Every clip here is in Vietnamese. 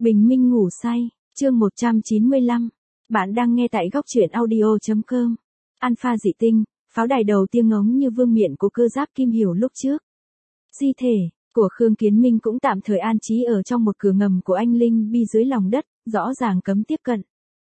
Bình minh ngủ say, chương 195. Bạn đang nghe tại góc truyện audio.com. Alpha dị tinh, pháo đài đầu tiên ngống như vương miện của cơ giáp Kim Hiểu lúc trước. Di thể của Khương Kiến Minh cũng tạm thời an trí ở trong một cửa ngầm của anh Linh Bi dưới lòng đất, rõ ràng cấm tiếp cận.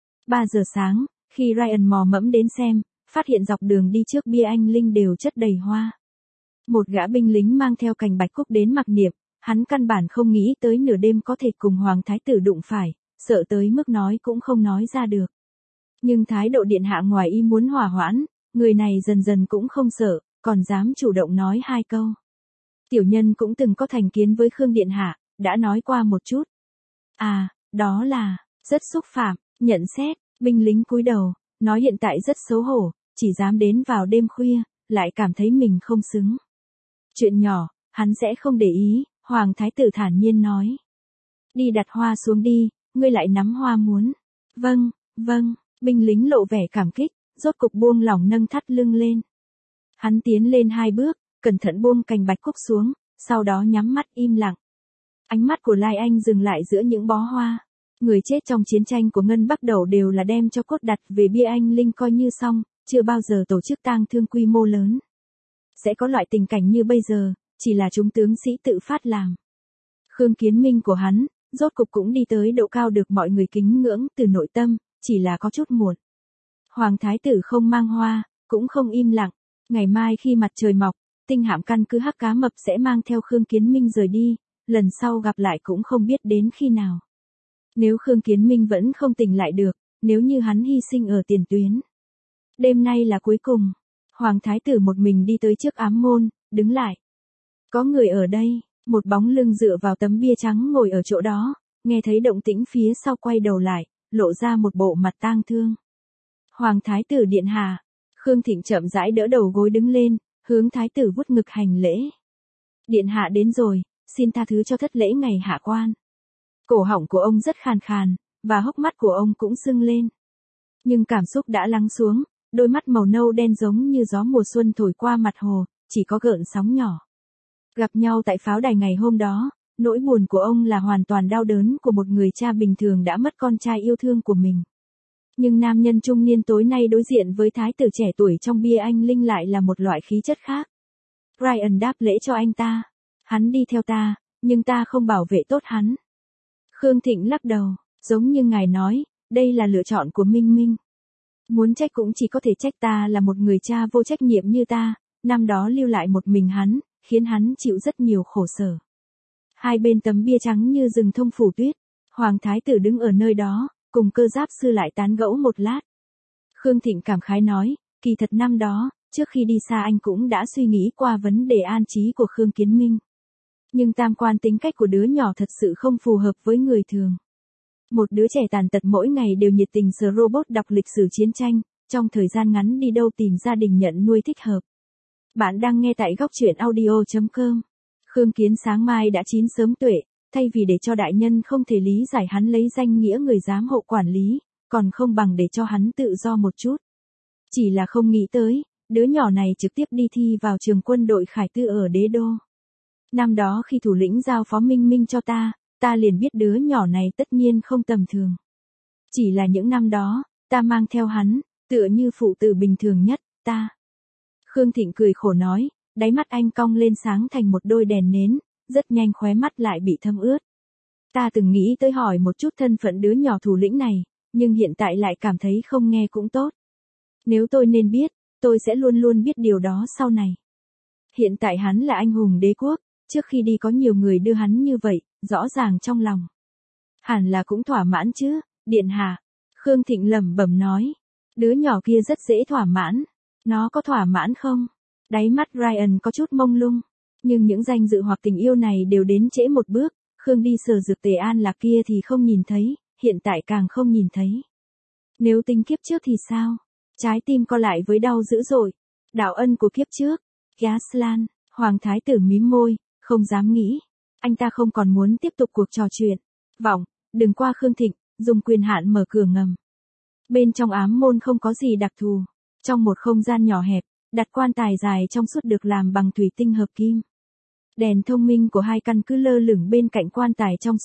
3 giờ sáng, khi Ryan mò mẫm đến xem, phát hiện dọc đường đi trước bia anh Linh đều chất đầy hoa. Một gã binh lính mang theo cành bạch cúc đến mặc niệm, hắn căn bản không nghĩ tới nửa đêm có thể cùng Hoàng Thái tử đụng phải, sợ tới mức nói cũng không nói ra được. Nhưng thái độ điện hạ ngoài ý muốn hòa hoãn, người này dần dần cũng không sợ, còn dám chủ động nói 2 câu. Tiểu nhân cũng từng có thành kiến với Khương điện hạ, đã nói qua một chút. À, đó là, rất xúc phạm, nhận xét, binh lính cúi đầu, nói hiện tại rất xấu hổ, chỉ dám đến vào đêm khuya, lại cảm thấy mình không xứng. Chuyện nhỏ, hắn sẽ không để ý, Hoàng Thái tử thản nhiên nói. Đi đặt hoa xuống đi, ngươi lại nắm hoa muốn. Vâng, vâng, binh lính lộ vẻ cảm kích, rốt cục buông lỏng nâng thắt lưng lên. Hắn tiến lên 2 bước, cẩn thận buông cành bạch cúc xuống, sau đó nhắm mắt im lặng. Ánh mắt của Lai Anh dừng lại giữa những bó hoa. Người chết trong chiến tranh của Ngân Bắc Đầu đều là đem cho cốt đặt về bia anh Linh coi như xong, chưa bao giờ tổ chức tang thương quy mô lớn. Sẽ có loại tình cảnh như bây giờ, chỉ là chúng tướng sĩ tự phát làm. Khương Kiến Minh của hắn, rốt cục cũng đi tới độ cao được mọi người kính ngưỡng từ nội tâm, chỉ là có chút muộn. Hoàng Thái tử không mang hoa, cũng không im lặng. Ngày mai khi mặt trời mọc, tinh hạm căn cứ Hắc Cá Mập sẽ mang theo Khương Kiến Minh rời đi, lần sau gặp lại cũng không biết đến khi nào. Nếu Khương Kiến Minh vẫn không tỉnh lại được, nếu như hắn hy sinh ở tiền tuyến. Đêm nay là cuối cùng. Hoàng Thái tử một mình đi tới trước ám môn, đứng lại. Có người ở đây, một bóng lưng dựa vào tấm bia trắng ngồi ở chỗ đó, nghe thấy động tĩnh phía sau quay đầu lại, lộ ra một bộ mặt tang thương. Hoàng Thái tử điện hạ. Khương Thịnh chậm rãi đỡ đầu gối đứng lên, hướng Thái tử vuốt ngực hành lễ. Điện hạ đến rồi, xin tha thứ cho thất lễ ngày hạ quan. Cổ họng của ông rất khàn khàn, và hốc mắt của ông cũng sưng lên. Nhưng cảm xúc đã lắng xuống, đôi mắt màu nâu đen giống như gió mùa xuân thổi qua mặt hồ, chỉ có gợn sóng nhỏ. Gặp nhau tại pháo đài ngày hôm đó, nỗi buồn của ông là hoàn toàn đau đớn của một người cha bình thường đã mất con trai yêu thương của mình. Nhưng nam nhân trung niên tối nay đối diện với thái tử trẻ tuổi trong bia anh Linh lại là một loại khí chất khác. Ryan đáp lễ cho anh ta. Hắn đi theo ta, nhưng ta không bảo vệ tốt hắn. Khương Thịnh lắc đầu, giống như ngài nói, đây là lựa chọn của Minh Minh. Muốn trách cũng chỉ có thể trách ta là một người cha vô trách nhiệm như ta, năm đó lưu lại một mình hắn, khiến hắn chịu rất nhiều khổ sở. Hai bên tấm bia trắng như rừng thông phủ tuyết, Hoàng Thái tử đứng ở nơi đó, cùng cơ giáp sư lại tán gẫu một lát. Khương Thịnh cảm khái nói, kỳ thật năm đó, trước khi đi xa anh cũng đã suy nghĩ qua vấn đề an trí của Khương Kiến Minh. Nhưng tam quan tính cách của đứa nhỏ thật sự không phù hợp với người thường. Một đứa trẻ tàn tật mỗi ngày đều nhiệt tình sờ robot đọc lịch sử chiến tranh, trong thời gian ngắn đi đâu tìm gia đình nhận nuôi thích hợp. Bạn đang nghe tại góc truyện audio.com. Khương Kiến sáng mai đã chín sớm tuệ, thay vì để cho đại nhân không thể lý giải hắn lấy danh nghĩa người giám hộ quản lý, còn không bằng để cho hắn tự do một chút. Chỉ là không nghĩ tới, đứa nhỏ này trực tiếp đi thi vào trường quân đội Khải Tư ở Đế Đô. Năm đó khi thủ lĩnh giao phó Minh Minh cho ta liền biết đứa nhỏ này tất nhiên không tầm thường. Chỉ là những năm đó, ta mang theo hắn, tựa như phụ tử bình thường nhất, ta. Khương Thịnh cười khổ nói, đáy mắt anh cong lên sáng thành một đôi đèn nến, rất nhanh khóe mắt lại bị thâm ướt. Ta từng nghĩ tới hỏi một chút thân phận đứa nhỏ thủ lĩnh này, nhưng hiện tại lại cảm thấy không nghe cũng tốt. Nếu tôi nên biết, tôi sẽ luôn luôn biết điều đó sau này. Hiện tại hắn là anh hùng đế quốc, trước khi đi có nhiều người đưa hắn như vậy, rõ ràng trong lòng. Hẳn là cũng thỏa mãn chứ, điện hạ. Khương Thịnh lẩm bẩm nói. Đứa nhỏ kia rất dễ thỏa mãn. Nó có thỏa mãn không? Đáy mắt Ryan có chút mông lung. Nhưng những danh dự hoặc tình yêu này đều đến trễ một bước. Khương đi sở dược Tề An Lạc kia thì không nhìn thấy, hiện tại càng không nhìn thấy. Nếu tính kiếp trước thì sao? Trái tim co lại với đau dữ dội. Đạo ân của kiếp trước. Gaslan, Hoàng Thái tử mím môi, không dám nghĩ. Anh ta không còn muốn tiếp tục cuộc trò chuyện. Vọng, đừng qua Khương Thịnh, dùng quyền hạn mở cửa ngầm. Bên trong ám môn không có gì đặc thù. Trong một không gian nhỏ hẹp, đặt quan tài dài trong suốt được làm bằng thủy tinh hợp kim. Đèn thông minh của 2 căn cứ lơ lửng bên cạnh quan tài trong suốt,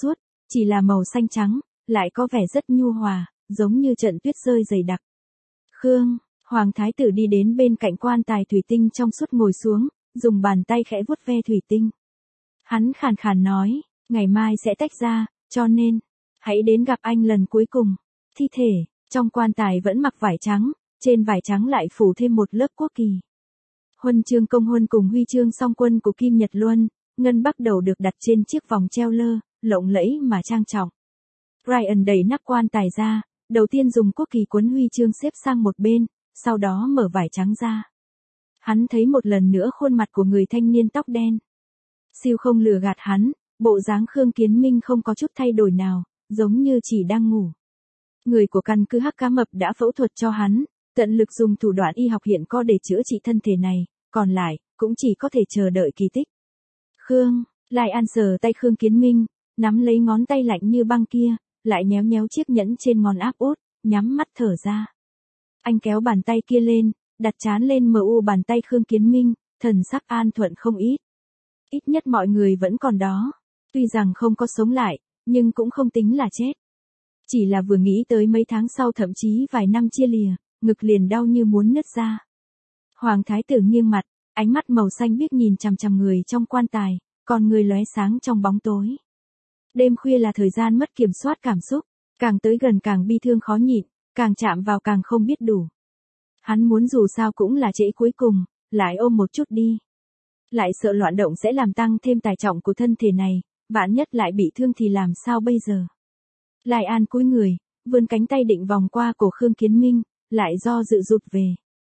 chỉ là màu xanh trắng, lại có vẻ rất nhu hòa, giống như trận tuyết rơi dày đặc. Khương, Hoàng thái tử đi đến bên cạnh quan tài thủy tinh trong suốt ngồi xuống, dùng bàn tay khẽ vuốt ve thủy tinh. Hắn khàn khàn nói, ngày mai sẽ tách ra, cho nên, hãy đến gặp anh lần cuối cùng. Thi thể, trong quan tài vẫn mặc vải trắng, trên vải trắng lại phủ thêm một lớp quốc kỳ. Huân chương công huân cùng huy chương song quân của Kim Nhật Luân, ngân bắc đầu được đặt trên chiếc vòng treo lơ, lộng lẫy mà trang trọng. Ryan đẩy nắp quan tài ra, đầu tiên dùng quốc kỳ quấn huy chương xếp sang một bên, sau đó mở vải trắng ra. Hắn thấy một lần nữa khuôn mặt của người thanh niên tóc đen. Siêu không lừa gạt hắn, bộ dáng Khương Kiến Minh không có chút thay đổi nào, giống như chỉ đang ngủ. Người của căn cứ Hắc Cá Mập đã phẫu thuật cho hắn, tận lực dùng thủ đoạn y học hiện có để chữa trị thân thể này, còn lại, cũng chỉ có thể chờ đợi kỳ tích. Khương, Lai An sờ tay Khương Kiến Minh, nắm lấy ngón tay lạnh như băng kia, lại nhéo nhéo chiếc nhẫn trên ngón áp út, nhắm mắt thở ra. Anh kéo bàn tay kia lên, đặt trán lên mu bàn tay Khương Kiến Minh, thần sắc an thuận không ít. Ít nhất mọi người vẫn còn đó. Tuy rằng không có sống lại, nhưng cũng không tính là chết. Chỉ là vừa nghĩ tới mấy tháng sau thậm chí vài năm chia lìa, ngực liền đau như muốn nứt ra. Hoàng thái tử nghiêng mặt, ánh mắt màu xanh biếc nhìn chằm chằm người trong quan tài, còn người lóe sáng trong bóng tối. Đêm khuya là thời gian mất kiểm soát cảm xúc, càng tới gần càng bi thương khó nhịn, càng chạm vào càng không biết đủ. Hắn muốn dù sao cũng là trễ cuối cùng, lại ôm một chút đi. Lại sợ loạn động sẽ làm tăng thêm tải trọng của thân thể này, vạn nhất lại bị thương thì làm sao bây giờ. Lai An cúi người, vươn cánh tay định vòng qua cổ Khương Kiến Minh, lại do dự rụt về.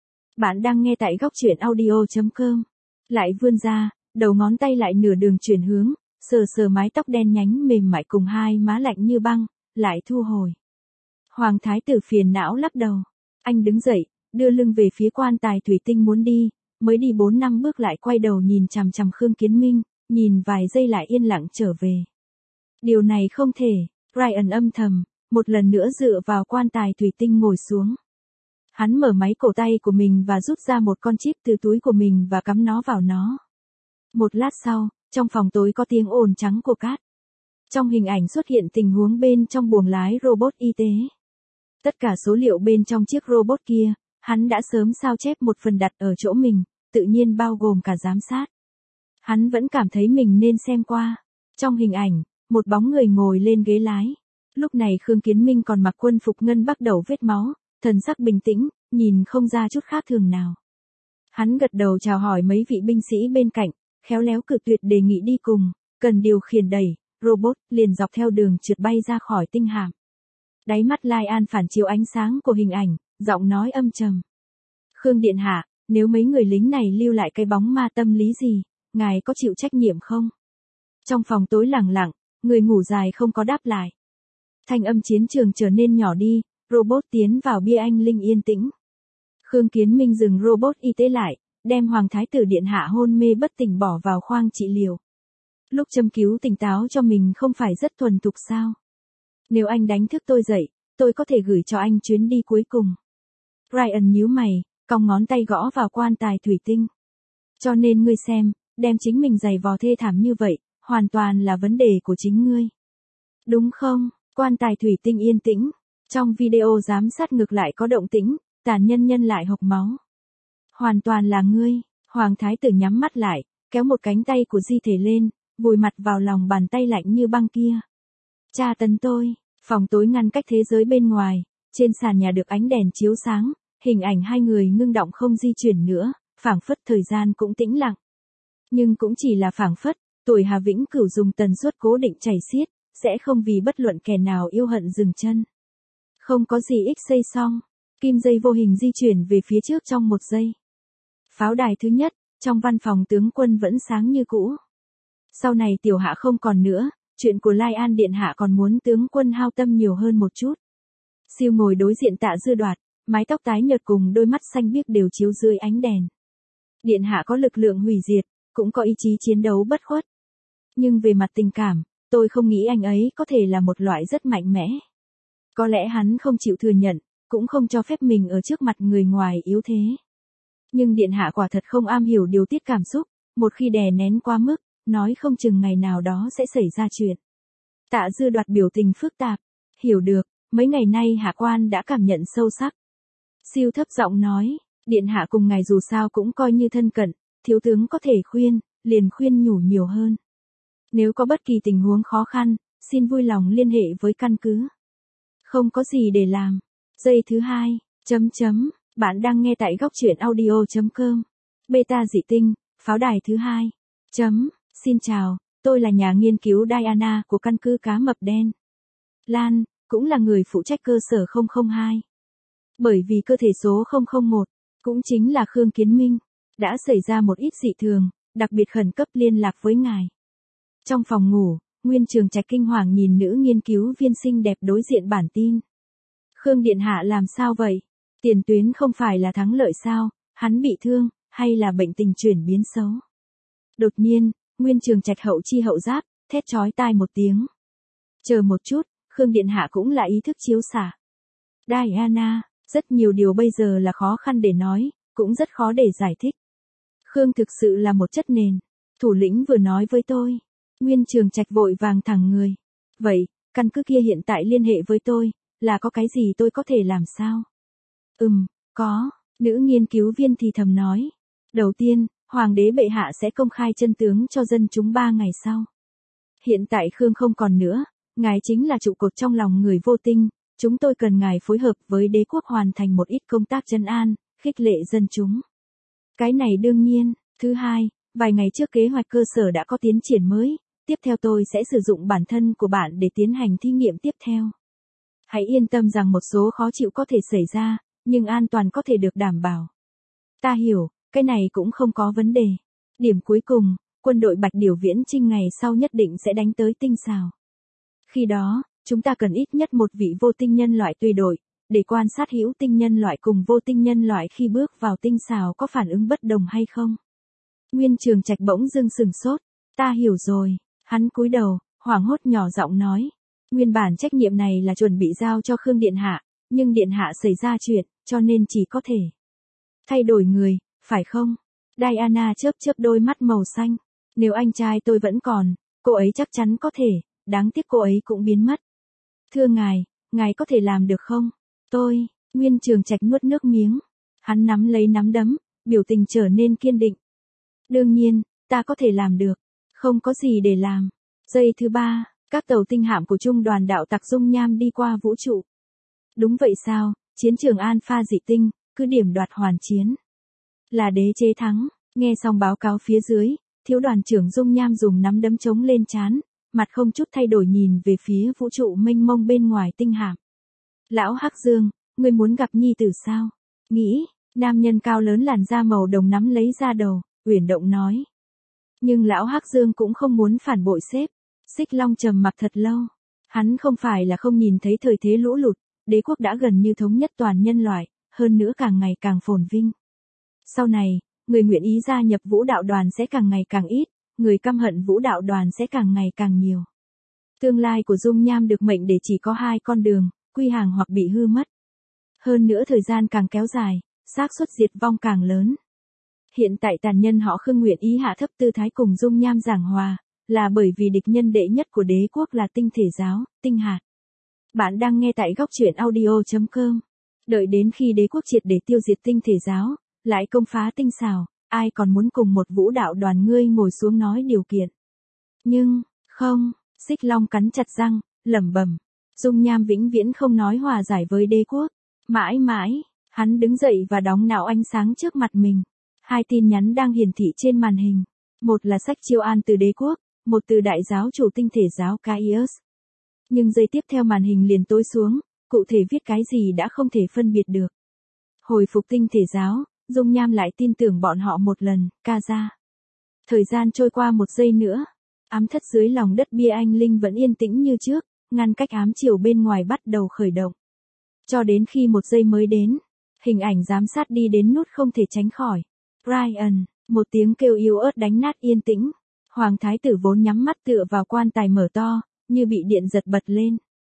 Bạn đang nghe tại góc truyện audio.com. Lại vươn ra, đầu ngón tay lại nửa đường chuyển hướng, sờ sờ mái tóc đen nhánh mềm mại cùng hai má lạnh như băng, lại thu hồi. Hoàng thái tử phiền não lắc đầu. Anh đứng dậy, đưa lưng về phía quan tài thủy tinh muốn đi, mới đi 4-5 bước lại quay đầu nhìn chằm chằm Khương Kiến Minh, nhìn vài giây lại yên lặng trở về. Điều này không thể, Ryan âm thầm, một lần nữa dựa vào quan tài thủy tinh ngồi xuống. Hắn mở máy cổ tay của mình và rút ra một con chip từ túi của mình và cắm nó vào nó. Một lát sau, trong phòng tối có tiếng ồn trắng của cát. Trong hình ảnh xuất hiện tình huống bên trong buồng lái robot y tế. Tất cả số liệu bên trong chiếc robot kia, hắn đã sớm sao chép một phần đặt ở chỗ mình, tự nhiên bao gồm cả giám sát. Hắn vẫn cảm thấy mình nên xem qua. Trong hình ảnh, một bóng người ngồi lên ghế lái. Lúc này Khương Kiến Minh còn mặc quân phục ngân bắt đầu vết máu, thần sắc bình tĩnh, nhìn không ra chút khác thường nào. Hắn gật đầu chào hỏi mấy vị binh sĩ bên cạnh, khéo léo cự tuyệt đề nghị đi cùng, cần điều khiển đẩy, robot liền dọc theo đường trượt bay ra khỏi tinh hạm. Đáy mắt Lai An phản chiếu ánh sáng của hình ảnh, giọng nói âm trầm. Khương điện hạ, nếu mấy người lính này lưu lại cái bóng ma tâm lý gì, ngài có chịu trách nhiệm không? Trong phòng tối lặng lặng, người ngủ dài không có đáp lại. Thanh âm chiến trường trở nên nhỏ đi, robot tiến vào bia anh linh yên tĩnh. Khương Kiến Minh dừng robot y tế lại, đem Hoàng thái tử điện hạ hôn mê bất tỉnh bỏ vào khoang trị liệu. Lúc châm cứu tỉnh táo cho mình không phải rất thuần thục sao? Nếu anh đánh thức tôi dậy, tôi có thể gửi cho anh chuyến đi cuối cùng. Ryan nhíu mày, cong ngón tay gõ vào quan tài thủy tinh. Cho nên ngươi xem, đem chính mình giày vò thê thảm như vậy, hoàn toàn là vấn đề của chính ngươi. Đúng không? Quan tài thủy tinh yên tĩnh. Trong video giám sát ngược lại có động tĩnh, tàn nhân lại hộc máu. Hoàn toàn là ngươi. Hoàng thái tử nhắm mắt lại, kéo một cánh tay của di thể lên, vùi mặt vào lòng bàn tay lạnh như băng kia. Tra tấn tôi. Phòng tối ngăn cách thế giới bên ngoài, trên sàn nhà được ánh đèn chiếu sáng, hình ảnh hai người ngưng động không di chuyển nữa, phảng phất thời gian cũng tĩnh lặng. Nhưng cũng chỉ là phảng phất, tuổi Hà Vĩnh Cửu dùng tần suất cố định chảy xiết, sẽ không vì bất luận kẻ nào yêu hận dừng chân. Không có gì ích xây xong, kim dây vô hình di chuyển về phía trước trong một giây. Pháo đài thứ nhất, trong văn phòng tướng quân vẫn sáng như cũ. Sau này tiểu hạ không còn nữa, chuyện của Lai An điện hạ còn muốn tướng quân hao tâm nhiều hơn một chút. Siêu ngồi đối diện Tạ Dư Đoạt, mái tóc tái nhợt cùng đôi mắt xanh biếc đều chiếu dưới ánh đèn. Điện hạ có lực lượng hủy diệt, cũng có ý chí chiến đấu bất khuất. Nhưng về mặt tình cảm, tôi không nghĩ anh ấy có thể là một loại rất mạnh mẽ. Có lẽ hắn không chịu thừa nhận, cũng không cho phép mình ở trước mặt người ngoài yếu thế. Nhưng điện hạ quả thật không am hiểu điều tiết cảm xúc, một khi đè nén quá mức, nói không chừng ngày nào đó sẽ xảy ra chuyện. Tạ Dư Đoạt biểu tình phức tạp. Hiểu được, mấy ngày nay hạ quan đã cảm nhận sâu sắc. Siêu thấp giọng nói, điện hạ cùng ngài dù sao cũng coi như thân cận, thiếu tướng có thể khuyên, liền khuyên nhủ nhiều hơn. Nếu có bất kỳ tình huống khó khăn, xin vui lòng liên hệ với căn cứ. Không có gì để làm. Giây thứ 2, bạn đang nghe tại góc truyện audio.com. Beta dị tinh, pháo đài thứ 2. Xin chào, tôi là nhà nghiên cứu Diana của căn cứ cá mập đen. Lan, cũng là người phụ trách cơ sở 002. Bởi vì cơ thể số 001, cũng chính là Khương Kiến Minh, đã xảy ra một ít dị thường, đặc biệt khẩn cấp liên lạc với ngài. Trong phòng ngủ, Nguyên Trường Trạch kinh hoàng nhìn nữ nghiên cứu viên xinh đẹp đối diện bản tin. Khương điện hạ làm sao vậy? Tiền tuyến không phải là thắng lợi sao? Hắn bị thương, hay là bệnh tình chuyển biến xấu? Đột nhiên, Nguyên Trường Trạch hậu chi hậu giáp, thét chói tai một tiếng. Chờ một chút, Khương điện hạ cũng là ý thức chiếu xạ. Diana, rất nhiều điều bây giờ là khó khăn để nói, cũng rất khó để giải thích. Khương thực sự là một chất nền. Thủ lĩnh vừa nói với tôi. Nguyên Trường Trạch vội vàng thẳng người. Vậy, căn cứ kia hiện tại liên hệ với tôi, là có cái gì tôi có thể làm sao? Có, nữ nghiên cứu viên thì thầm nói. Đầu tiên, Hoàng đế bệ hạ sẽ công khai chân tướng cho dân chúng 3 ngày sau. Hiện tại Khương không còn nữa, ngài chính là trụ cột trong lòng người vô tinh, chúng tôi cần ngài phối hợp với đế quốc hoàn thành một ít công tác trấn an, khích lệ dân chúng. Cái này đương nhiên. Thứ hai, vài ngày trước kế hoạch cơ sở đã có tiến triển mới, tiếp theo tôi sẽ sử dụng bản thân của bạn để tiến hành thí nghiệm tiếp theo. Hãy yên tâm rằng một số khó chịu có thể xảy ra, nhưng an toàn có thể được đảm bảo. Ta hiểu, cái này cũng không có vấn đề. Điểm cuối cùng, quân đội Bạch Điểu Viễn Chinh ngày sau nhất định sẽ đánh tới tinh xào. Khi đó, chúng ta cần ít nhất một vị vô tinh nhân loại tùy đội, để quan sát hữu tinh nhân loại cùng vô tinh nhân loại khi bước vào tinh xào có phản ứng bất đồng hay không. Nguyên Trường Trạch bỗng dưng sừng sốt. Ta hiểu rồi. Hắn cúi đầu, hoảng hốt nhỏ giọng nói. Nguyên bản trách nhiệm này là chuẩn bị giao cho Khương điện hạ, nhưng điện hạ xảy ra chuyện, cho nên chỉ có thể thay đổi người, phải không? Diana chớp chớp đôi mắt màu xanh. Nếu anh trai tôi vẫn còn, cô ấy chắc chắn có thể, đáng tiếc cô ấy cũng biến mất. Thưa ngài có thể làm được không? Nguyên Trường Trạch nuốt nước miếng. Hắn nắm lấy nắm đấm, biểu tình trở nên kiên định. Đương nhiên, ta có thể làm được. Không có gì để làm. Giây thứ 3, các tàu tinh hạm của trung đoàn đạo tặc dung nham đi qua vũ trụ. Đúng vậy sao, chiến trường Alpha dị tinh, cứ điểm đoạt hoàn chiến. Là đế chế thắng, nghe xong báo cáo phía dưới, thiếu đoàn trưởng dung nham dùng nắm đấm chống lên trán, mặt không chút thay đổi nhìn về phía vũ trụ mênh mông bên ngoài tinh hạm. Lão Hắc Dương, ngươi muốn gặp nhi tử sao? Nghĩ, nam nhân cao lớn làn da màu đồng nắm lấy ra đầu, Uyển Động nói. Nhưng lão Hắc Dương cũng không muốn phản bội sếp. Xích Long trầm mặc thật lâu. Hắn không phải là không nhìn thấy thời thế lũ lụt, đế quốc đã gần như thống nhất toàn nhân loại, hơn nữa càng ngày càng phồn vinh. Sau này, người nguyện ý gia nhập vũ đạo đoàn sẽ càng ngày càng ít, người căm hận vũ đạo đoàn sẽ càng ngày càng nhiều. Tương lai của dung nham được mệnh để chỉ có 2 con đường, quy hàng hoặc bị hư mất. Hơn nữa thời gian càng kéo dài, xác suất diệt vong càng lớn. Hiện tại tàn nhân họ Khương nguyện ý hạ thấp tư thái cùng dung nham giảng hòa, là bởi vì địch nhân đệ nhất của đế quốc là tinh thể giáo, tinh hạt. Bạn đang nghe tại góc truyện audio.com. Đợi đến khi đế quốc triệt để tiêu diệt tinh thể giáo, lại công phá tinh xào, ai còn muốn cùng một vũ đạo đoàn ngươi ngồi xuống nói điều kiện. Nhưng, không, Xích Long cắn chặt răng, lẩm bẩm. Dung nham vĩnh viễn không nói hòa giải với đế quốc. Mãi mãi, hắn đứng dậy và đóng não ánh sáng trước mặt mình. 2 tin nhắn đang hiển thị trên màn hình. Một là sách chiêu an từ đế quốc, một từ đại giáo chủ tinh thể giáo Caius. Nhưng giây tiếp theo màn hình liền tối xuống, cụ thể viết cái gì đã không thể phân biệt được. Hồi phục tinh thể giáo, Dung Nham lại tin tưởng bọn họ một lần, ca ra. Thời gian trôi qua 1 giây nữa, ám thất dưới lòng đất bia anh linh vẫn yên tĩnh như trước, ngăn cách ám chiều bên ngoài bắt đầu khởi động. Cho đến khi 1 giây mới đến, hình ảnh giám sát đi đến nút không thể tránh khỏi. Brian, một tiếng kêu yếu ớt đánh nát yên tĩnh. Hoàng thái tử vốn nhắm mắt tựa vào quan tài mở to, như bị điện giật bật lên.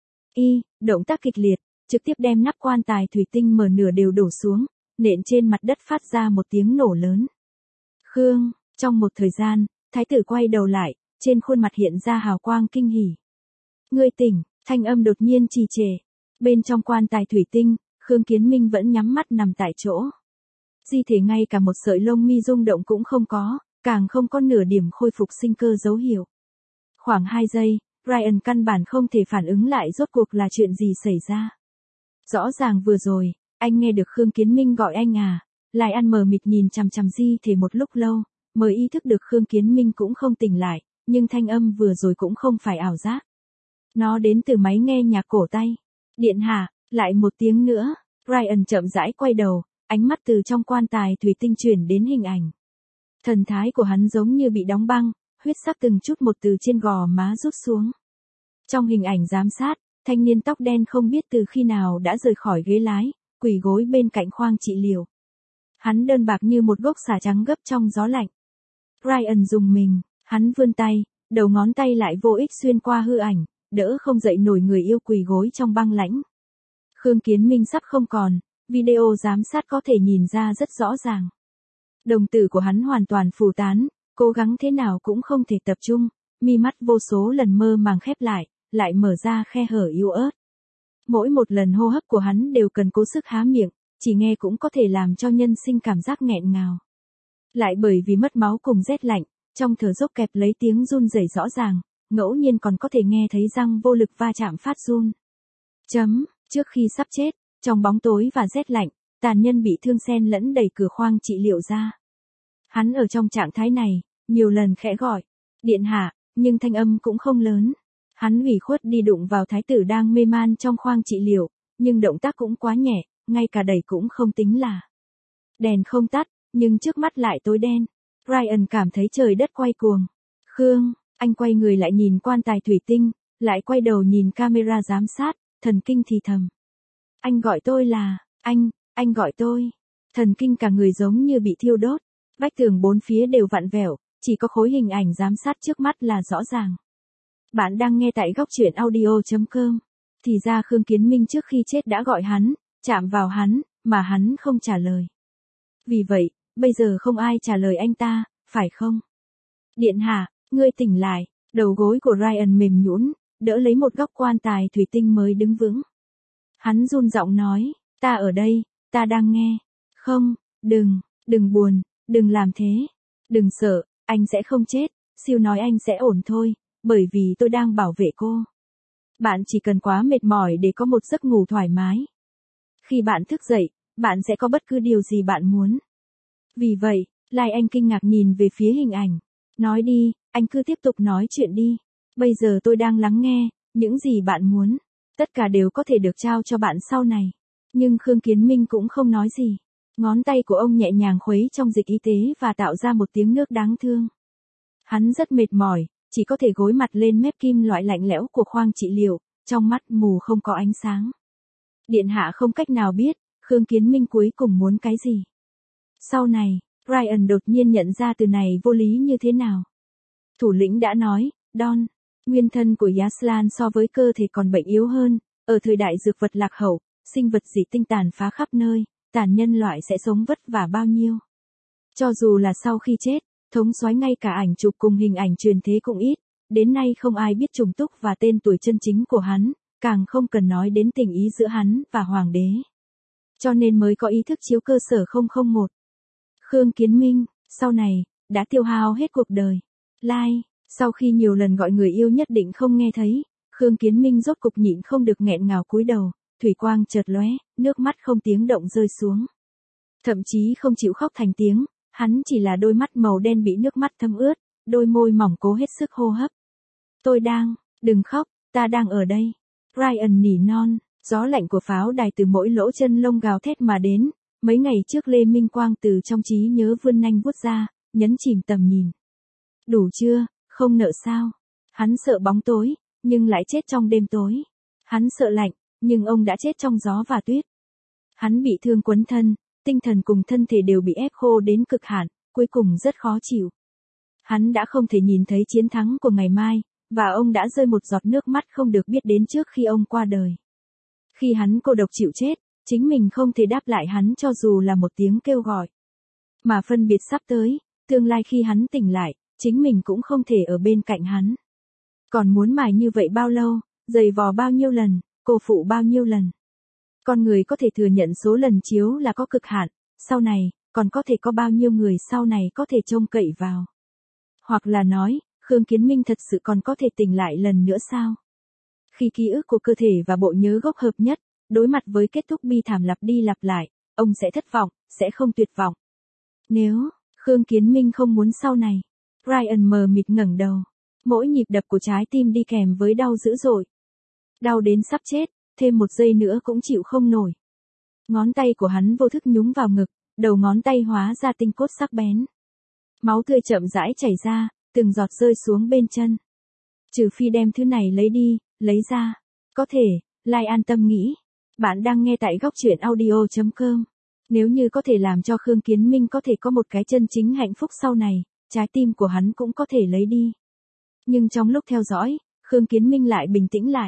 Động tác kịch liệt, trực tiếp đem nắp quan tài thủy tinh mở nửa đều đổ xuống, nện trên mặt đất phát ra một tiếng nổ lớn. Khương, trong một thời gian, thái tử quay đầu lại, trên khuôn mặt hiện ra hào quang kinh hỉ. Ngươi tỉnh, thanh âm đột nhiên trì trệ. Bên trong quan tài thủy tinh, Khương Kiến Minh vẫn nhắm mắt nằm tại chỗ. Di thể ngay cả một sợi lông mi rung động cũng không có, càng không có nửa điểm khôi phục sinh cơ dấu hiệu. Khoảng 2 giây, Ryan căn bản không thể phản ứng lại rốt cuộc là chuyện gì xảy ra. Rõ ràng vừa rồi, anh nghe được Khương Kiến Minh gọi anh à, lại ăn mờ mịt nhìn chằm chằm di thể một lúc lâu, mới ý thức được Khương Kiến Minh cũng không tỉnh lại, nhưng thanh âm vừa rồi cũng không phải ảo giác. Nó đến từ máy nghe nhạc cổ tay. Điện hạ, lại một tiếng nữa, Ryan chậm rãi quay đầu, ánh mắt từ trong quan tài thủy tinh chuyển đến hình ảnh. Thần thái của hắn giống như bị đóng băng, huyết sắc từng chút một từ trên gò má rút xuống. Trong hình ảnh giám sát, thanh niên tóc đen không biết từ khi nào đã rời khỏi ghế lái, quỳ gối bên cạnh khoang trị liệu. Hắn đơn bạc như một gốc xà trắng gấp trong gió lạnh. Ryan dùng mình, hắn vươn tay, đầu ngón tay lại vô ích xuyên qua hư ảnh, đỡ không dậy nổi người yêu quỳ gối trong băng lãnh. Khương Kiến Minh sắp không còn, video giám sát có thể nhìn ra rất rõ ràng. Đồng tử của hắn hoàn toàn phù tán, cố gắng thế nào cũng không thể tập trung, mi mắt vô số lần mơ màng khép lại mở ra khe hở yếu ớt. Mỗi một lần hô hấp của hắn đều cần cố sức há miệng, chỉ nghe cũng có thể làm cho nhân sinh cảm giác nghẹn ngào. Lại bởi vì mất máu cùng rét lạnh, trong thở dốc kẹp lấy tiếng run rẩy rõ ràng, ngẫu nhiên còn có thể nghe thấy răng vô lực va chạm phát run. Trước khi sắp chết, trong bóng tối và rét lạnh, tàn nhân bị thương xen lẫn đẩy cửa khoang trị liệu ra. Hắn ở trong trạng thái này, nhiều lần khẽ gọi, điện hạ, nhưng thanh âm cũng không lớn. Hắn ủy khuất đi đụng vào thái tử đang mê man trong khoang trị liệu, nhưng động tác cũng quá nhẹ, ngay cả đẩy cũng không tính là. Đèn không tắt, nhưng trước mắt lại tối đen. Ryan cảm thấy trời đất quay cuồng. Khương, anh quay người lại nhìn quan tài thủy tinh, lại quay đầu nhìn camera giám sát, thần kinh thì thầm. Anh gọi tôi là, anh gọi tôi. Thần kinh cả người giống như bị thiêu đốt. Vách tường bốn phía đều vặn vẹo, chỉ có khối hình ảnh giám sát trước mắt là rõ ràng. Bạn đang nghe tại góc truyện audio.com. Thì ra Khương Kiến Minh trước khi chết đã gọi hắn, chạm vào hắn, mà hắn không trả lời. Vì vậy, bây giờ không ai trả lời anh ta, phải không? Điện hạ, ngươi tỉnh lại, đầu gối của Ryan mềm nhũn, đỡ lấy một góc quan tài thủy tinh mới đứng vững. Hắn run giọng nói, ta ở đây, ta đang nghe. Không, đừng buồn, đừng làm thế. Đừng sợ, anh sẽ không chết, siêu nói anh sẽ ổn thôi, bởi vì tôi đang bảo vệ cô. Bạn chỉ cần quá mệt mỏi để có một giấc ngủ thoải mái. Khi bạn thức dậy, bạn sẽ có bất cứ điều gì bạn muốn. Vì vậy, Lai Anh kinh ngạc nhìn về phía hình ảnh. Nói đi, anh cứ tiếp tục nói chuyện đi. Bây giờ tôi đang lắng nghe, những gì bạn muốn. Tất cả đều có thể được trao cho bạn sau này. Nhưng Khương Kiến Minh cũng không nói gì. Ngón tay của ông nhẹ nhàng khuấy trong dịch y tế và tạo ra một tiếng nước đáng thương. Hắn rất mệt mỏi, chỉ có thể gối mặt lên mép kim loại lạnh lẽo của khoang trị liệu, trong mắt mù không có ánh sáng. Điện hạ không cách nào biết, Khương Kiến Minh cuối cùng muốn cái gì. Sau này, Ryan đột nhiên nhận ra từ này vô lý như thế nào. Thủ lĩnh đã nói, Don, nguyên thân của Yaslan so với cơ thể còn bệnh yếu hơn, ở thời đại dược vật lạc hậu, sinh vật dị tinh tàn phá khắp nơi, tàn nhân loại sẽ sống vất vả bao nhiêu. Cho dù là sau khi chết, thống soái ngay cả ảnh chụp cùng hình ảnh truyền thế cũng ít, đến nay không ai biết trùng túc và tên tuổi chân chính của hắn, càng không cần nói đến tình ý giữa hắn và hoàng đế. Cho nên mới có ý thức chiếu cơ sở 001. Khương Kiến Minh, sau này, đã tiêu hao hết cuộc đời. Lai, sau khi nhiều lần gọi người yêu nhất định không nghe thấy, Khương Kiến Minh rốt cục nhịn không được nghẹn ngào cúi đầu, thủy quang chợt lóe, nước mắt không tiếng động rơi xuống. Thậm chí không chịu khóc thành tiếng, hắn chỉ là đôi mắt màu đen bị nước mắt thấm ướt, đôi môi mỏng cố hết sức hô hấp. Đừng khóc, ta đang ở đây. Ryan nỉ non, gió lạnh của pháo đài từ mỗi lỗ chân lông gào thét mà đến, mấy ngày trước Lê Minh Quang từ trong trí nhớ vươn nanh vuốt ra, nhấn chìm tầm nhìn. Đủ chưa, không nợ sao? Hắn sợ bóng tối, nhưng lại chết trong đêm tối. Hắn sợ lạnh, nhưng ông đã chết trong gió và tuyết. Hắn bị thương quấn thân, tinh thần cùng thân thể đều bị ép khô đến cực hạn, cuối cùng rất khó chịu. Hắn đã không thể nhìn thấy chiến thắng của ngày mai, và ông đã rơi một giọt nước mắt không được biết đến trước khi ông qua đời. Khi hắn cô độc chịu chết, chính mình không thể đáp lại hắn cho dù là một tiếng kêu gọi. Mà phân biệt sắp tới, tương lai khi hắn tỉnh lại, chính mình cũng không thể ở bên cạnh hắn. Còn muốn mài như vậy bao lâu, giày vò bao nhiêu lần, cô phụ bao nhiêu lần. Con người có thể thừa nhận số lần chiếu là có cực hạn, sau này, còn có thể có bao nhiêu người sau này có thể trông cậy vào. Hoặc là nói, Khương Kiến Minh thật sự còn có thể tỉnh lại lần nữa sao? Khi ký ức của cơ thể và bộ nhớ gốc hợp nhất, đối mặt với kết thúc bi thảm lặp đi lặp lại, ông sẽ thất vọng, sẽ không tuyệt vọng. Nếu, Khương Kiến Minh không muốn sau này. Ryan mờ mịt ngẩng đầu. Mỗi nhịp đập của trái tim đi kèm với đau dữ dội. Đau đến sắp chết, thêm một giây nữa cũng chịu không nổi. Ngón tay của hắn vô thức nhúng vào ngực, đầu ngón tay hóa ra tinh cốt sắc bén. Máu tươi chậm rãi chảy ra, từng giọt rơi xuống bên chân. Trừ phi đem thứ này lấy đi, lấy ra. Có thể, Lai an tâm nghĩ. Bạn đang nghe tại góc truyện audio.com. Nếu như có thể làm cho Khương Kiến Minh có thể có một cái chân chính hạnh phúc sau này, trái tim của hắn cũng có thể lấy đi. Nhưng trong lúc theo dõi, Khương Kiến Minh lại bình tĩnh lại.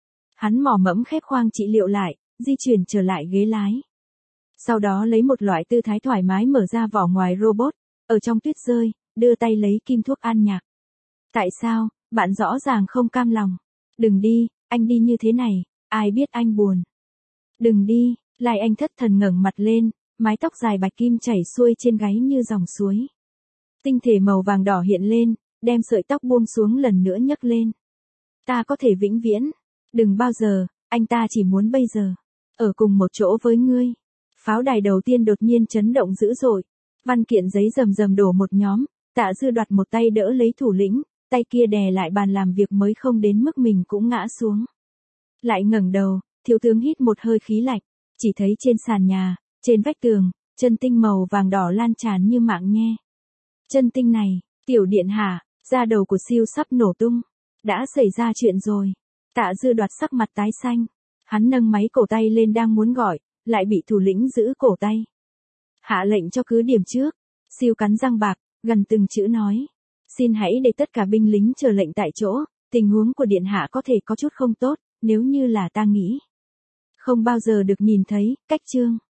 Hắn mò mẫm khép khoang trị liệu lại, di chuyển trở lại ghế lái. Sau đó lấy một loại tư thái thoải mái mở ra vỏ ngoài robot, ở trong tuyết rơi, đưa tay lấy kim thuốc an nhạc. Tại sao, bạn rõ ràng không cam lòng. Đừng đi, anh đi như thế này, ai biết anh buồn. Đừng đi, Lai Anh thất thần ngẩng mặt lên, mái tóc dài bạch kim chảy xuôi trên gáy như dòng suối. Tinh thể màu vàng đỏ hiện lên, đem sợi tóc buông xuống lần nữa nhấc lên. Ta có thể vĩnh viễn. Đừng bao giờ, anh ta chỉ muốn bây giờ. Ở cùng một chỗ với ngươi. Pháo đài đầu tiên đột nhiên chấn động dữ dội. Văn kiện giấy rầm rầm đổ một nhóm, Tạ Dư đoạt một tay đỡ lấy thủ lĩnh, tay kia đè lại bàn làm việc mới không đến mức mình cũng ngã xuống. Lại ngẩng đầu, thiếu tướng hít một hơi khí lạnh, chỉ thấy trên sàn nhà, trên vách tường, chân tinh màu vàng đỏ lan tràn như mạng nhe. Chân tinh này, tiểu điện hạ, da đầu của Siêu sắp nổ tung. Đã xảy ra chuyện rồi. Tạ Dư đoạt sắc mặt tái xanh. Hắn nâng máy cổ tay lên đang muốn gọi, lại bị thủ lĩnh giữ cổ tay. Hạ lệnh cho cứ điểm trước. Siêu cắn răng bạc, gần từng chữ nói. Xin hãy để tất cả binh lính chờ lệnh tại chỗ, tình huống của điện hạ có thể có chút không tốt, nếu như là ta nghĩ. Không bao giờ được nhìn thấy, cách chương.